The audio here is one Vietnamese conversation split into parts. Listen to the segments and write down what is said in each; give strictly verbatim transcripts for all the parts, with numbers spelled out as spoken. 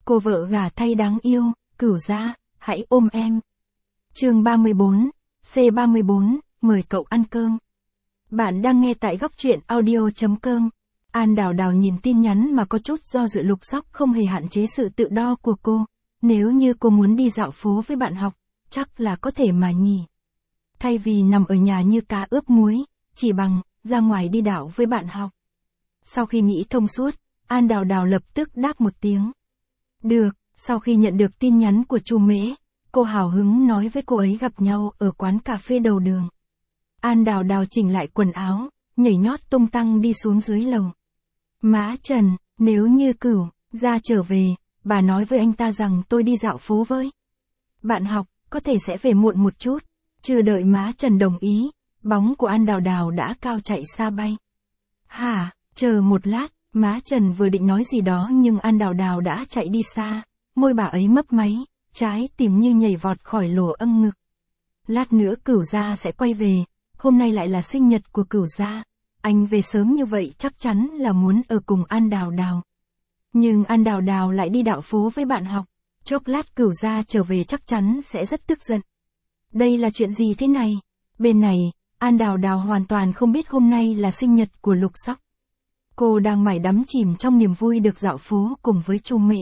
Cô vợ gả thay đáng yêu, Cửu Gia, hãy ôm em. Chương ba mươi bốn, C ba mươi bốn, mời cậu ăn cơm. Bạn đang nghe tại góc truyện audio.com. An Đào Đào nhìn tin nhắn mà có chút do dự. Lục Sóc không hề hạn chế sự tự đo của cô. Nếu như cô muốn đi dạo phố với bạn học, chắc là có thể mà nhỉ. Thay vì nằm ở nhà như cá ướp muối, chỉ bằng ra ngoài đi dạo với bạn học. Sau khi nghĩ thông suốt, An Đào Đào lập tức đáp một tiếng. Được. Sau khi nhận được tin nhắn của Chu Mễ, cô hào hứng nói với cô ấy gặp nhau ở quán cà phê đầu đường. An Đào Đào chỉnh lại quần áo, nhảy nhót tung tăng đi xuống dưới lầu. Má Trần, nếu như Cửu Gia trở về, bà nói với anh ta rằng tôi đi dạo phố với bạn học, có thể sẽ về muộn một chút. Chưa đợi má Trần đồng ý, bóng của An Đào Đào đã cao chạy xa bay. Hả, chờ một lát, má Trần vừa định nói gì đó nhưng An Đào Đào đã chạy đi xa, môi bà ấy mấp máy, trái tim như nhảy vọt khỏi lỗ âng ngực. Lát nữa Cửu Gia sẽ quay về, hôm nay lại là sinh nhật của Cửu Gia, anh về sớm như vậy chắc chắn là muốn ở cùng An Đào Đào. Nhưng An Đào Đào lại đi dạo phố với bạn học, chốc lát Cửu Gia trở về chắc chắn sẽ rất tức giận. Đây là chuyện gì thế này? Bên này, An Đào Đào hoàn toàn không biết hôm nay là sinh nhật của Lục Sóc. Cô đang mải đắm chìm trong niềm vui được dạo phố cùng với Chu Mễ.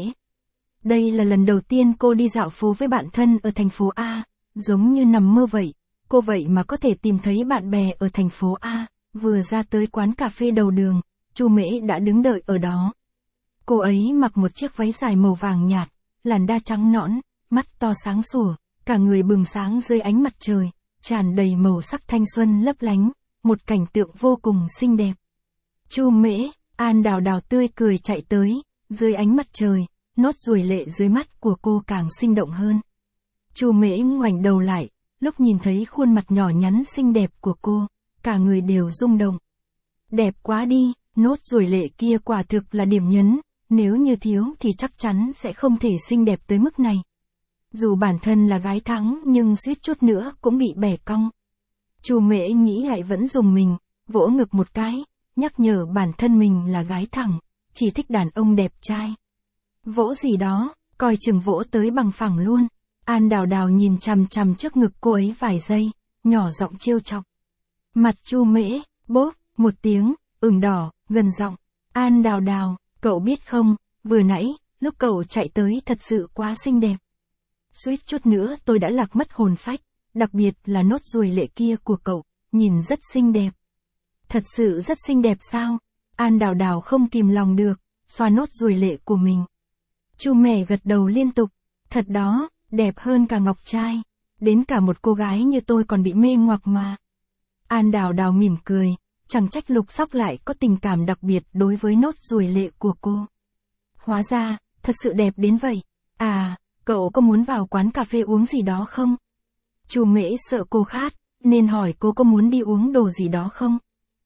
Đây là lần đầu tiên cô đi dạo phố với bạn thân ở thành phố A, giống như nằm mơ vậy. Cô vậy mà có thể tìm thấy bạn bè ở thành phố A, vừa ra tới quán cà phê đầu đường, Chu Mễ đã đứng đợi ở đó. Cô ấy mặc một chiếc váy dài màu vàng nhạt, làn da trắng nõn, mắt to sáng sủa, cả người bừng sáng dưới ánh mặt trời, tràn đầy màu sắc thanh xuân lấp lánh, một cảnh tượng vô cùng xinh đẹp. Chu Mễ, An Đào Đào tươi cười chạy tới, dưới ánh mặt trời, nốt ruồi lệ dưới mắt của cô càng sinh động hơn. Chu Mễ ngoảnh đầu lại, lúc nhìn thấy khuôn mặt nhỏ nhắn xinh đẹp của cô, cả người đều rung động. Đẹp quá đi, nốt ruồi lệ kia quả thực là điểm nhấn, nếu như thiếu thì chắc chắn sẽ không thể xinh đẹp tới mức này. Dù bản thân là gái thắng nhưng suýt chút nữa cũng bị bẻ cong. Chu Mễ nghĩ lại vẫn dùng mình, vỗ ngực một cái, nhắc nhở bản thân mình là gái thẳng, chỉ thích đàn ông đẹp trai. Vỗ gì đó, coi chừng vỗ tới bằng phẳng luôn. An Đào Đào nhìn chằm chằm trước ngực cô ấy vài giây, nhỏ giọng trêu chọc. Mặt Chu Mễ, bốp, một tiếng, ửng đỏ, gần giọng. An Đào Đào, cậu biết không, vừa nãy, lúc cậu chạy tới thật sự quá xinh đẹp. Suýt chút nữa tôi đã lạc mất hồn phách, đặc biệt là nốt ruồi lệ kia của cậu, nhìn rất xinh đẹp. Thật sự rất xinh đẹp sao? An Đào Đào không kìm lòng được, xoa nốt ruồi lệ của mình. Chu Mễ gật đầu liên tục, thật đó, đẹp hơn cả ngọc trai, đến cả một cô gái như tôi còn bị mê ngoặc mà. An Đào Đào mỉm cười, chẳng trách Lục Sóc lại có tình cảm đặc biệt đối với nốt ruồi lệ của cô. Hóa ra, thật sự đẹp đến vậy. À, cậu có muốn vào quán cà phê uống gì đó không? Chu Mễ sợ cô khát, nên hỏi cô có muốn đi uống đồ gì đó không?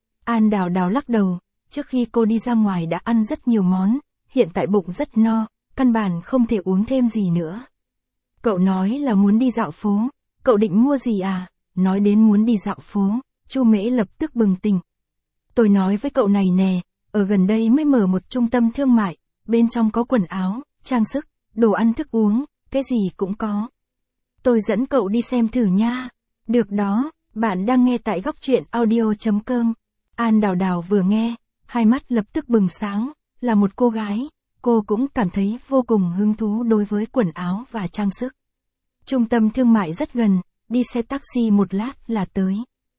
An Đào Đào lắc đầu, trước khi cô đi ra ngoài đã ăn rất nhiều món, hiện tại bụng rất no, căn bản không thể uống thêm gì nữa. Cậu nói là muốn đi dạo phố, cậu định mua gì à? Nói đến muốn đi dạo phố, Chu Mễ lập tức bừng tỉnh. Tôi nói với cậu này nè, ở gần đây mới mở một trung tâm thương mại, bên trong có quần áo, trang sức, đồ ăn thức uống, cái gì cũng có. Tôi dẫn cậu đi xem thử nha. Được đó, bạn đang nghe tại góc truyện audio.com. An Đào Đào vừa nghe, hai mắt lập tức bừng sáng, là một cô gái, cô cũng cảm thấy vô cùng hứng thú đối với quần áo và trang sức. Trung tâm thương mại rất gần, đi xe taxi một lát là tới.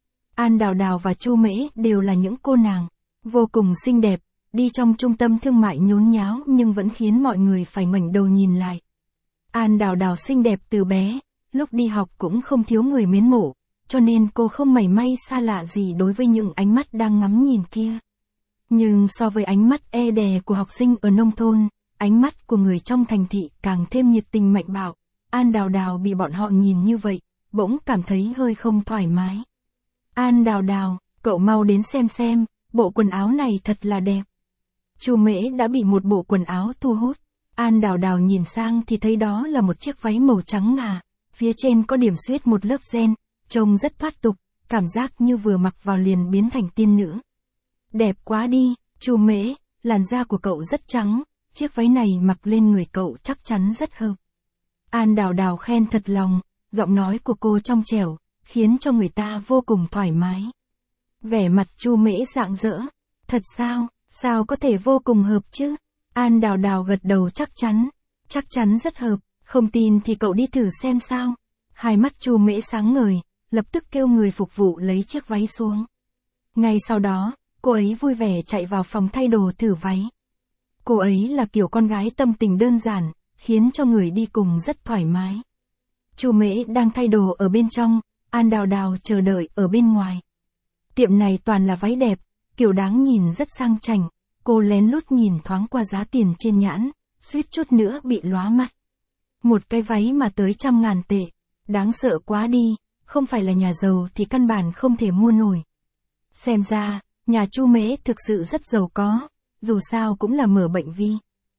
An Đào Đào và Chu Mễ đều là những cô nàng vô cùng xinh đẹp, đi trong trung tâm thương mại nhốn nháo nhưng vẫn khiến mọi người phải ngoảnh đầu nhìn lại. An Đào Đào xinh đẹp từ bé, lúc đi học cũng không thiếu người mến mộ, cho nên cô không mảy may xa lạ gì đối với những ánh mắt đang ngắm nhìn kia. Nhưng so với ánh mắt e đè của học sinh ở nông thôn, ánh mắt của người trong thành thị càng thêm nhiệt tình mạnh bạo. An Đào Đào bị bọn họ nhìn như vậy, bỗng cảm thấy hơi không thoải mái. An Đào Đào, cậu mau đến xem xem, bộ quần áo này thật là đẹp. Chu Mễ đã bị một bộ quần áo thu hút. An Đào Đào nhìn sang thì thấy đó là một chiếc váy màu trắng ngà, phía trên có điểm xuyết một lớp ren, trông rất thoát tục, cảm giác như vừa mặc vào liền biến thành tiên nữ. Đẹp quá đi, Chu Mễ, làn da của cậu rất trắng, chiếc váy này mặc lên người cậu chắc chắn rất hợp. An Đào Đào khen thật lòng, giọng nói của cô trong trẻo, khiến cho người ta vô cùng thoải mái. Vẻ mặt Chu Mễ rạng rỡ, thật sao, sao có thể vô cùng hợp chứ? An Đào Đào gật đầu chắc chắn, chắc chắn rất hợp, không tin thì cậu đi thử xem sao. Hai mắt Chu Mễ sáng ngời, lập tức kêu người phục vụ lấy chiếc váy xuống. Ngay sau đó, cô ấy vui vẻ chạy vào phòng thay đồ thử váy. Cô ấy là kiểu con gái tâm tình đơn giản, khiến cho người đi cùng rất thoải mái. Chu Mễ đang thay đồ ở bên trong, An Đào Đào chờ đợi ở bên ngoài. Tiệm này toàn là váy đẹp, kiểu đáng nhìn rất sang chảnh. Cô lén lút nhìn thoáng qua giá tiền trên nhãn, suýt chút nữa bị lóa mắt. Một cái váy mà tới trăm ngàn tệ, đáng sợ quá đi, không phải là nhà giàu thì căn bản không thể mua nổi. Xem ra, nhà Chu Mễ thực sự rất giàu có, dù sao cũng là mở bệnh vi.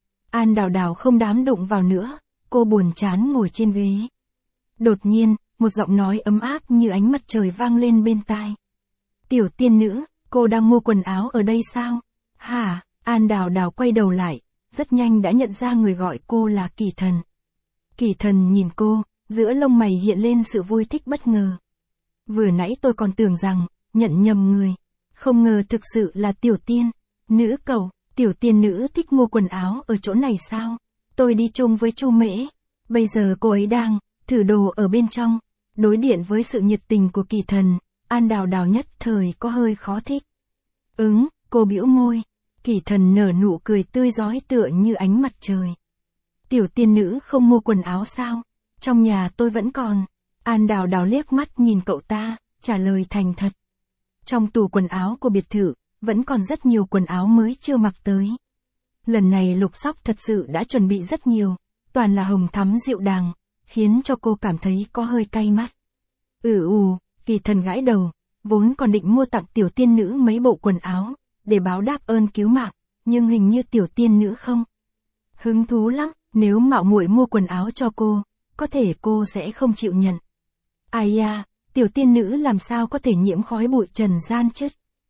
An Đào Đào không dám đụng vào nữa, cô buồn chán ngồi trên ghế. Đột nhiên, một giọng nói ấm áp như ánh mặt trời vang lên bên tai. Tiểu tiên nữ, cô đang mua quần áo ở đây sao? Hả? An Đào Đào quay đầu lại, rất nhanh đã nhận ra người gọi cô là Kỳ Thần. Kỳ Thần nhìn cô, giữa lông mày hiện lên sự vui thích bất ngờ. Vừa nãy tôi còn tưởng rằng, nhận nhầm người. Không ngờ thực sự là tiểu tiên. Nữ cậu, tiểu tiên nữ thích mua quần áo ở chỗ này sao? Tôi đi chung với Chu Mễ. Bây giờ cô ấy đang thử đồ ở bên trong. Đối điện với sự nhiệt tình của Kỳ Thần, An Đào Đào nhất thời có hơi khó thích. Ứng, cô bĩu môi. Kỳ Thần nở nụ cười tươi rói tựa như ánh mặt trời. Tiểu tiên nữ không mua quần áo sao? Trong nhà tôi vẫn còn. An Đào Đào liếc mắt nhìn cậu ta, trả lời thành thật. Trong tủ quần áo của biệt thự, vẫn còn rất nhiều quần áo mới chưa mặc tới. Lần này Lục Sóc thật sự đã chuẩn bị rất nhiều, toàn là hồng thắm dịu dàng, khiến cho cô cảm thấy có hơi cay mắt. Ừ ù, Kỳ Thần gãi đầu, vốn còn định mua tặng tiểu tiên nữ mấy bộ quần áo, để báo đáp ơn cứu mạng, nhưng hình như tiểu tiên nữ không hứng thú lắm, nếu mạo muội mua quần áo cho cô, có thể cô sẽ không chịu nhận. Ai da, tiểu tiên nữ làm sao có thể nhiễm khói bụi trần gian chứ?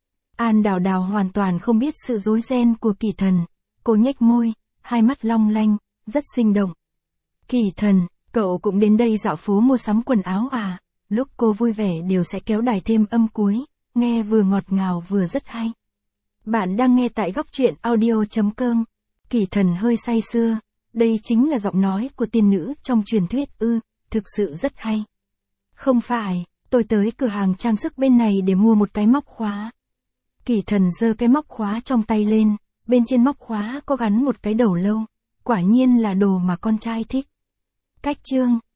An Đào Đào hoàn toàn không biết sự rối ren của Kỳ Thần, cô nhếch môi, hai mắt long lanh, rất sinh động. Kỳ Thần, cậu cũng đến đây dạo phố mua sắm quần áo à? Lúc cô vui vẻ đều sẽ kéo đài thêm âm cuối, nghe vừa ngọt ngào vừa rất hay. Bạn đang nghe tại góc truyện audio chấm com. Kỳ Thần hơi say sưa, đây chính là giọng nói của tiên nữ trong truyền thuyết ư, thực sự rất hay. Không phải, tôi tới cửa hàng trang sức bên này để mua một cái móc khóa. Kỳ Thần giơ cái móc khóa trong tay lên, bên trên móc khóa có gắn một cái đầu lâu, quả nhiên là đồ mà con trai thích. Cách chương